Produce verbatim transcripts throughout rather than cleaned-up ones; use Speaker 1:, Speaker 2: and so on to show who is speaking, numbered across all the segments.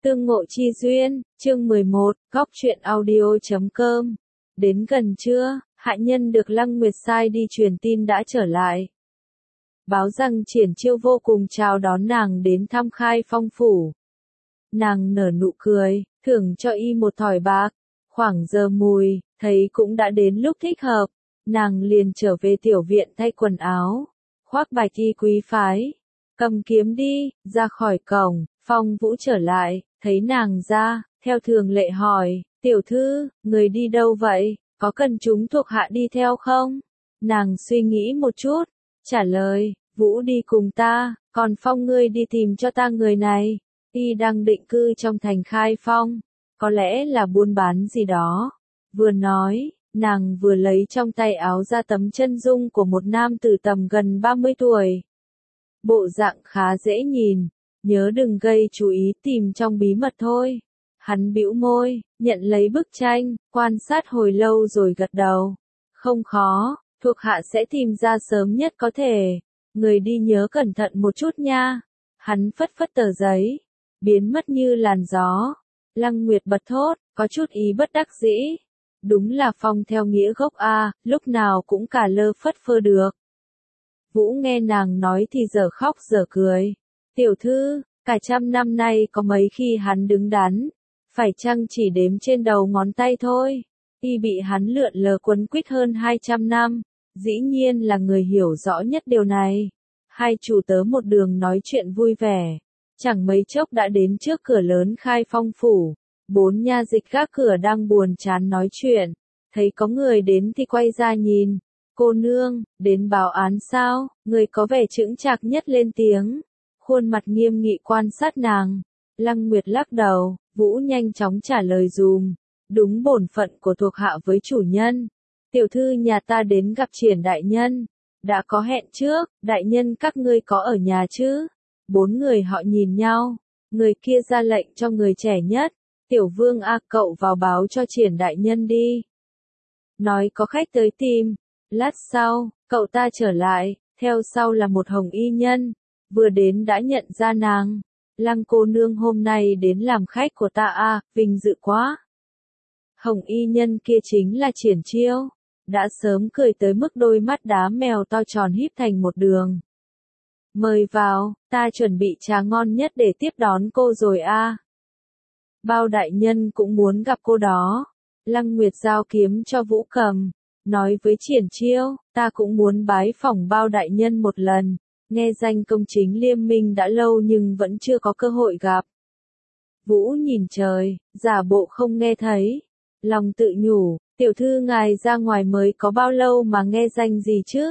Speaker 1: Tương ngộ chi duyên, chương mười một, góc truyện audio chấm com. Đến gần trưa, hạ nhân được Lăng Nguyệt sai đi truyền tin đã trở lại. Báo rằng Triển Chiêu vô cùng chào đón nàng đến thăm Khai Phong phủ. Nàng nở nụ cười, thưởng cho y một thỏi bạc. Khoảng giờ mùi, thấy cũng đã đến lúc thích hợp. Nàng liền trở về tiểu viện thay quần áo, khoác bạch y quý phái. Cầm kiếm đi, ra khỏi cổng, Phong Vũ trở lại, thấy nàng ra, theo thường lệ hỏi, tiểu thư, người đi đâu vậy, có cần chúng thuộc hạ đi theo không? Nàng suy nghĩ một chút, trả lời, Vũ đi cùng ta, còn Phong ngươi đi tìm cho ta người này, y đang định cư trong thành Khai Phong, có lẽ là buôn bán gì đó. Vừa nói, nàng vừa lấy trong tay áo ra tấm chân dung của một nam tử tầm gần ba mươi tuổi. Bộ dạng khá dễ nhìn, nhớ đừng gây chú ý tìm trong bí mật thôi. Hắn bĩu môi, nhận lấy bức tranh, quan sát hồi lâu rồi gật đầu. Không khó, thuộc hạ sẽ tìm ra sớm nhất có thể. Người đi nhớ cẩn thận một chút nha. Hắn phất phất tờ giấy, biến mất như làn gió. Lăng Nguyệt bật thốt, có chút ý bất đắc dĩ. Đúng là Phong theo nghĩa gốc a, lúc nào cũng cả lơ phất phơ được. Vũ nghe nàng nói thì giờ khóc giờ cười. Tiểu thư, cả trăm năm nay có mấy khi hắn đứng đắn, phải chăng chỉ đếm trên đầu ngón tay thôi. Y bị hắn lượn lờ quấn quýt hơn hai trăm năm, dĩ nhiên là người hiểu rõ nhất điều này. Hai chủ tớ một đường nói chuyện vui vẻ, chẳng mấy chốc đã đến trước cửa lớn Khai Phong phủ. Bốn nha dịch gác cửa đang buồn chán nói chuyện, thấy có người đến thì quay ra nhìn. Cô nương, đến báo án sao? Người có vẻ chững chạc nhất lên tiếng, khuôn mặt nghiêm nghị quan sát nàng. Lăng Nguyệt lắc đầu, Vũ nhanh chóng trả lời dùm, đúng bổn phận của thuộc hạ với chủ nhân. Tiểu thư nhà ta đến gặp Triển đại nhân, đã có hẹn trước, đại nhân các ngươi có ở nhà chứ? Bốn người họ nhìn nhau, người kia ra lệnh cho người trẻ nhất, Tiểu Vương a, cậu vào báo cho Triển đại nhân đi. Nói có khách tới tìm. Lát sau, cậu ta trở lại, theo sau là một hồng y nhân, vừa đến đã nhận ra nàng. Lăng cô nương hôm nay đến làm khách của ta a, vinh dự quá. Hồng y nhân kia chính là Triển Chiêu, đã sớm cười tới mức đôi mắt đá mèo to tròn híp thành một đường. Mời vào, ta chuẩn bị trà ngon nhất để tiếp đón cô rồi a. Bao đại nhân cũng muốn gặp cô đó. Lăng Nguyệt giao kiếm cho Vũ cầm, nói với Triển Chiêu, ta cũng muốn bái phỏng Bao đại nhân một lần, nghe danh công chính liêm minh đã lâu nhưng vẫn chưa có cơ hội gặp. Vũ nhìn trời, giả bộ không nghe thấy, lòng tự nhủ, tiểu thư ngài ra ngoài mới có bao lâu mà nghe danh gì chứ?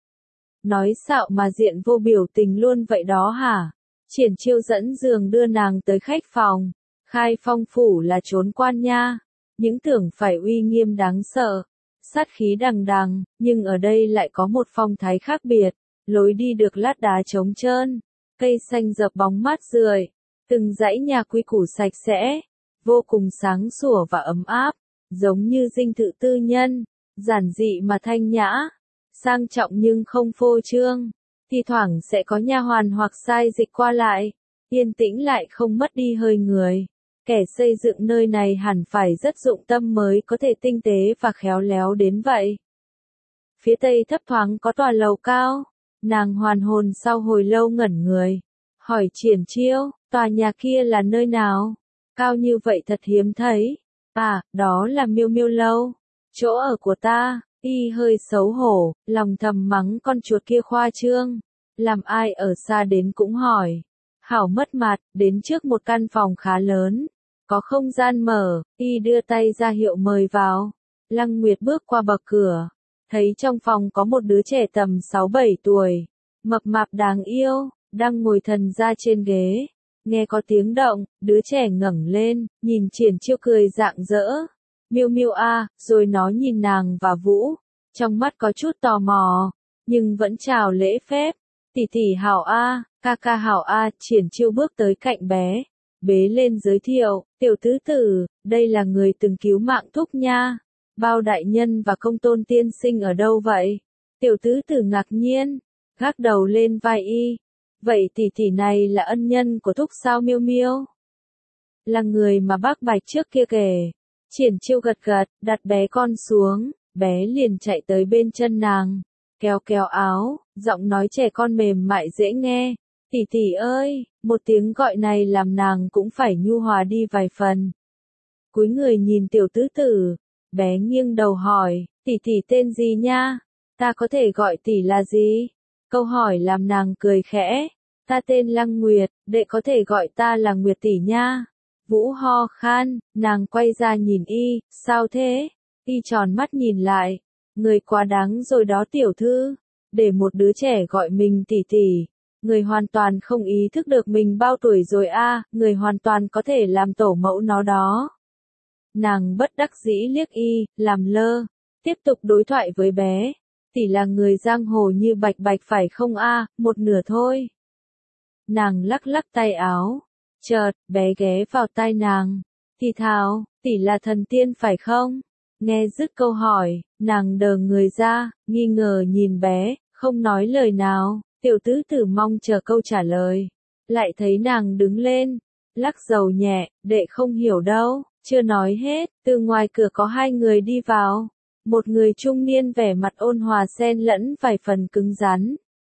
Speaker 1: Nói xạo mà diện vô biểu tình luôn vậy đó hả? Triển Chiêu dẫn giường đưa nàng tới khách phòng. Khai Phong phủ là trốn quan nha, những tưởng phải uy nghiêm đáng sợ, sát khí đằng đằng, nhưng ở đây lại có một phong thái khác biệt. Lối đi được lát đá trống trơn, cây xanh dập bóng mát rượi, từng dãy nhà quy củ sạch sẽ, vô cùng sáng sủa và ấm áp, giống như dinh thự tư nhân, giản dị mà thanh nhã, sang trọng nhưng không phô trương. Thi thoảng sẽ có nha hoàn hoặc sai dịch qua lại, yên tĩnh lại không mất đi hơi người. Kẻ xây dựng nơi này hẳn phải rất dụng tâm mới có thể tinh tế và khéo léo đến vậy. Phía tây thấp thoáng có tòa lầu cao. Nàng hoàn hồn sau hồi lâu ngẩn người, hỏi Triển Chiêu, tòa nhà kia là nơi nào? Cao như vậy thật hiếm thấy. À, đó là Miêu Miêu lâu, chỗ ở của ta. Y hơi xấu hổ, lòng thầm mắng con chuột kia khoa trương, làm ai ở xa đến cũng hỏi. Hảo mất mặt, đến trước một căn phòng khá lớn, có không gian mở, Y đưa tay ra hiệu mời vào. Lăng Nguyệt bước qua bậc cửa, thấy trong phòng có một đứa trẻ tầm sáu bảy tuổi, mập mạp đáng yêu, đang ngồi thần ra trên ghế. Nghe có tiếng động, đứa trẻ ngẩng lên, nhìn Triển Chiêu cười rạng rỡ. Miêu Miêu a, rồi nó nhìn nàng và Vũ, trong mắt có chút tò mò, nhưng vẫn chào lễ phép. Tỷ tỷ hảo a, ca ca hảo a. Triển Chiêu bước tới cạnh bé, bế lên giới thiệu, tiểu tứ tử, đây là người từng cứu mạng thúc nha. Bao đại nhân và công tôn tiên sinh ở đâu vậy? Tiểu tứ tử ngạc nhiên, gác đầu lên vai y. Vậy tỷ tỷ này là ân nhân của thúc sao Miêu Miêu? là người mà bác Bạch trước kia kể. Triển Chiêu gật gật, đặt bé con xuống, bé liền chạy tới bên chân nàng, kéo kéo áo, giọng nói trẻ con mềm mại dễ nghe. Tỷ tỷ ơi, một tiếng gọi này làm nàng cũng phải nhu hòa đi vài phần. Cúi người nhìn tiểu tứ tử, bé nghiêng đầu hỏi, tỷ tỷ tên gì nha? Ta có thể gọi tỷ là gì? Câu hỏi làm nàng cười khẽ. Ta tên Lăng Nguyệt, đệ có thể gọi ta là Nguyệt tỷ nha. Vũ ho khan, nàng quay ra nhìn y, sao thế? Y tròn mắt nhìn lại, người quá đáng rồi đó tiểu thư, để một đứa trẻ gọi mình tỷ tỷ. Người hoàn toàn không ý thức được mình bao tuổi rồi a, à, người hoàn toàn có thể làm tổ mẫu nó đó. Nàng bất đắc dĩ liếc y, làm lơ, tiếp tục đối thoại với bé. Tỷ là người giang hồ như Bạch Bạch phải không a, à, một nửa thôi. Nàng lắc lắc tay áo, chợt, bé ghé vào tai nàng. Thì thào, tỷ là thần tiên phải không? Nghe dứt câu hỏi, nàng đờ người ra, nghi ngờ nhìn bé, không nói lời nào. Tiểu tứ tử mong chờ câu trả lời. Lại thấy nàng đứng lên, lắc đầu nhẹ, đệ không hiểu đâu. Chưa nói hết, từ ngoài cửa có hai người đi vào. Một người trung niên vẻ mặt ôn hòa xen lẫn vài phần cứng rắn.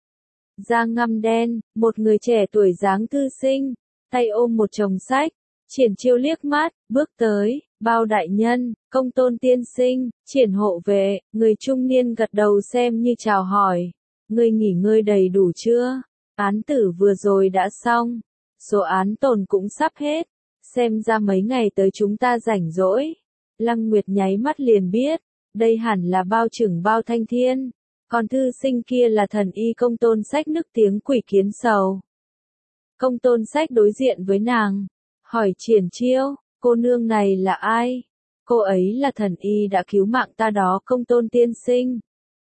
Speaker 1: Da ngăm đen, một người trẻ tuổi dáng thư sinh, tay ôm một chồng sách. Triển Chiêu liếc mắt, bước tới, bao đại nhân, công tôn tiên sinh, triển hộ vệ, người trung niên gật đầu xem như chào hỏi. Ngươi nghỉ ngơi đầy đủ chưa? Án tử vừa rồi đã xong, số án tồn cũng sắp hết, xem ra mấy ngày tới chúng ta rảnh rỗi. Lăng Nguyệt nháy mắt liền biết, đây hẳn là bao trưởng bao thanh thiên, còn thư sinh kia là thần y công tôn sách nức tiếng quỷ kiến sầu. Công tôn sách đối diện với nàng, hỏi Triển Chiêu, cô nương này là ai? Cô ấy là thần y đã cứu mạng ta đó công tôn tiên sinh.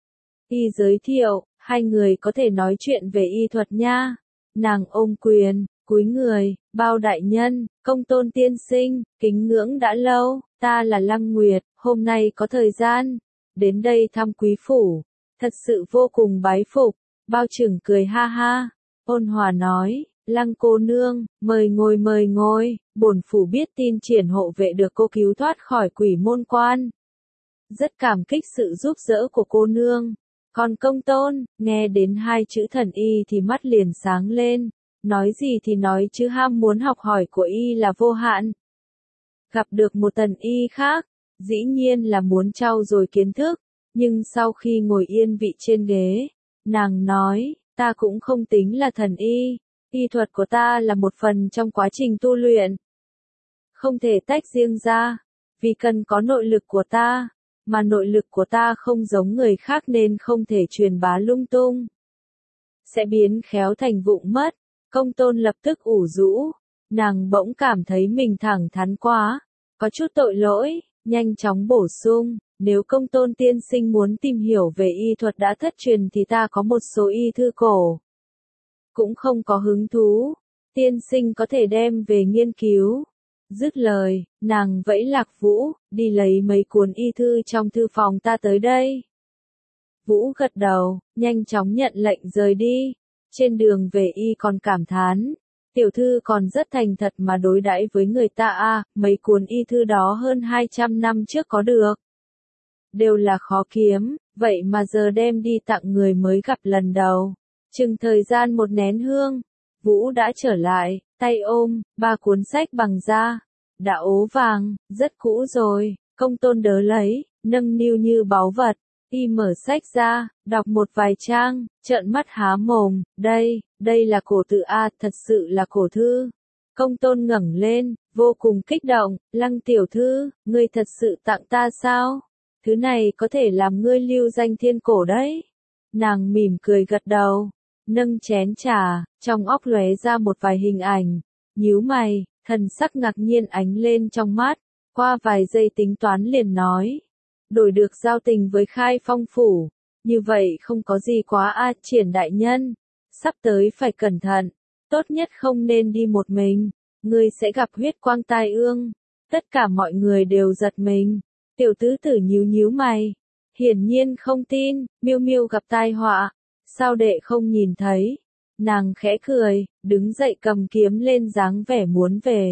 Speaker 1: Y giới thiệu, hai người có thể nói chuyện về y thuật nha. Nàng ôm quyền, cúi người, bao đại nhân, công tôn tiên sinh, kính ngưỡng đã lâu, ta là Lăng Nguyệt, hôm nay có thời gian, đến đây thăm quý phủ, thật sự vô cùng bái phục. Bao trưởng cười ha ha, ôn hòa nói, Lăng cô nương, mời ngồi mời ngồi, bổn phủ biết tin Triển hộ vệ được cô cứu thoát khỏi quỷ môn quan. Rất cảm kích sự giúp đỡ của cô nương. Còn công tôn, nghe đến hai chữ thần y thì mắt liền sáng lên, nói gì thì nói chứ ham muốn học hỏi của y là vô hạn. Gặp được một thần y khác, dĩ nhiên là muốn trau dồi kiến thức, nhưng sau khi ngồi yên vị trên ghế, nàng nói, ta cũng không tính là thần y, y thuật của ta là một phần trong quá trình tu luyện. Không thể tách riêng ra, vì cần có nội lực của ta. Mà nội lực của ta không giống người khác nên không thể truyền bá lung tung. Sẽ biến khéo thành vụng mất. Công tôn lập tức ủ rũ. Nàng bỗng cảm thấy mình thẳng thắn quá. Có chút tội lỗi, nhanh chóng bổ sung. Nếu công tôn tiên sinh muốn tìm hiểu về y thuật đã thất truyền thì ta có một số y thư cổ. Cũng không có hứng thú. Tiên sinh có thể đem về nghiên cứu. Dứt lời, nàng vẫy Lạc Vũ, đi lấy mấy cuốn y thư trong thư phòng ta tới đây. Vũ gật đầu, nhanh chóng nhận lệnh rời đi. Trên đường về y còn cảm thán, tiểu thư còn rất thành thật mà đối đãi với người ta a, à, mấy cuốn y thư đó hơn hai trăm năm trước có được. Đều là khó kiếm, vậy mà giờ đem đi tặng người mới gặp lần đầu. Chừng thời gian một nén hương, Vũ đã trở lại, tay ôm, ba cuốn sách bằng da, đã ố vàng, rất cũ rồi, công tôn đỡ lấy, nâng niu như báu vật, y mở sách ra, đọc một vài trang, trợn mắt há mồm, đây, đây là cổ tự A, thật sự là cổ thư. Công tôn ngẩng lên, vô cùng kích động, Lăng tiểu thư, ngươi thật sự tặng ta sao? Thứ này có thể làm ngươi lưu danh thiên cổ đấy. Nàng mỉm cười gật đầu. Nâng chén trà, trong óc lóe ra một vài hình ảnh, nhíu mày, thần sắc ngạc nhiên ánh lên trong mắt, qua vài giây tính toán liền nói, đổi được giao tình với Khai Phong phủ, như vậy không có gì quá a, Triển đại nhân, sắp tới phải cẩn thận, tốt nhất không nên đi một mình, ngươi sẽ gặp huyết quang tai ương. Tất cả mọi người đều giật mình, tiểu tứ tử nhíu nhíu mày, hiển nhiên không tin, Miêu Miêu gặp tai họa. Sao đệ không nhìn thấy? Nàng khẽ cười, đứng dậy cầm kiếm lên dáng vẻ muốn về.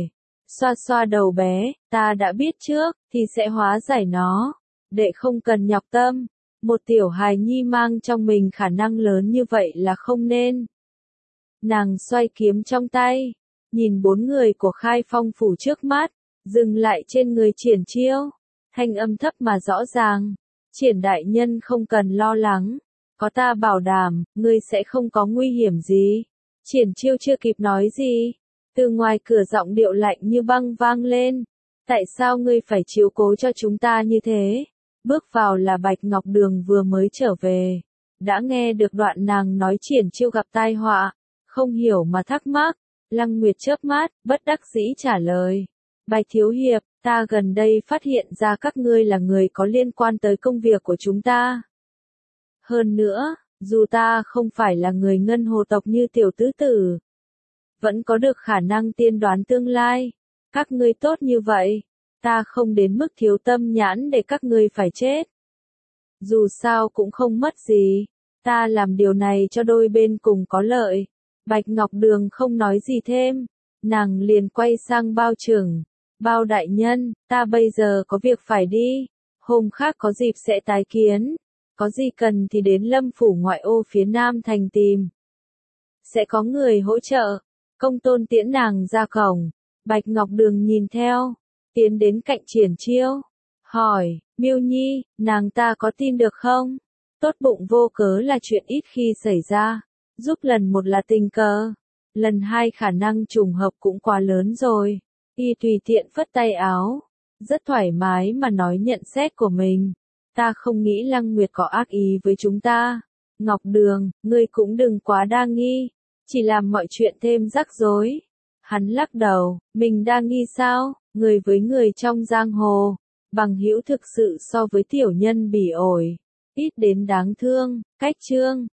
Speaker 1: xoa xoa đầu bé, ta đã biết trước, thì sẽ hóa giải nó. Đệ không cần nhọc tâm, một tiểu hài nhi mang trong mình khả năng lớn như vậy là không nên. Nàng xoay kiếm trong tay, nhìn bốn người của Khai Phong phủ trước mắt, dừng lại trên người Triển Chiêu, thanh âm thấp mà rõ ràng, Triển đại nhân không cần lo lắng, có ta bảo đảm, ngươi sẽ không có nguy hiểm gì. Triển Chiêu chưa kịp nói gì, từ ngoài cửa giọng điệu lạnh như băng vang lên, tại sao ngươi phải chiếu cố cho chúng ta như thế? Bước vào là Bạch Ngọc Đường vừa mới trở về, đã nghe được đoạn nàng nói Triển Chiêu gặp tai họa, không hiểu mà thắc mắc. Lăng Nguyệt chớp mắt, bất đắc dĩ trả lời, Bạch thiếu hiệp, ta gần đây phát hiện ra các ngươi là người có liên quan tới công việc của chúng ta. Hơn nữa, dù ta không phải là người ngân hồ tộc như tiểu tứ tử, vẫn có được khả năng tiên đoán tương lai. Các ngươi tốt như vậy, ta không đến mức thiếu tâm nhãn để các ngươi phải chết. Dù sao cũng không mất gì, ta làm điều này cho đôi bên cùng có lợi. Bạch Ngọc Đường không nói gì thêm, nàng liền quay sang Bao Trưởng, Bao đại nhân, ta bây giờ có việc phải đi, hôm khác có dịp sẽ tái kiến, có gì cần thì đến Lâm phủ ngoại ô phía Nam thành tìm. Sẽ có người hỗ trợ. Công Tôn tiễn nàng ra cổng, Bạch Ngọc Đường nhìn theo, tiến đến cạnh Triển Chiêu, hỏi, Miêu Nhi, nàng ta có tin được không? Tốt bụng vô cớ là chuyện ít khi xảy ra, giúp lần một là tình cờ, lần hai khả năng trùng hợp cũng quá lớn rồi. Y tùy tiện phất tay áo, rất thoải mái mà nói nhận xét của mình. Ta không nghĩ Lăng Nguyệt có ác ý với chúng ta. Ngọc Đường, ngươi cũng đừng quá đa nghi, chỉ làm mọi chuyện thêm rắc rối. Hắn lắc đầu, mình đa nghi sao? Người với người trong giang hồ, bằng hữu thực sự so với tiểu nhân bỉ ổi, ít đến đáng thương. Cách chương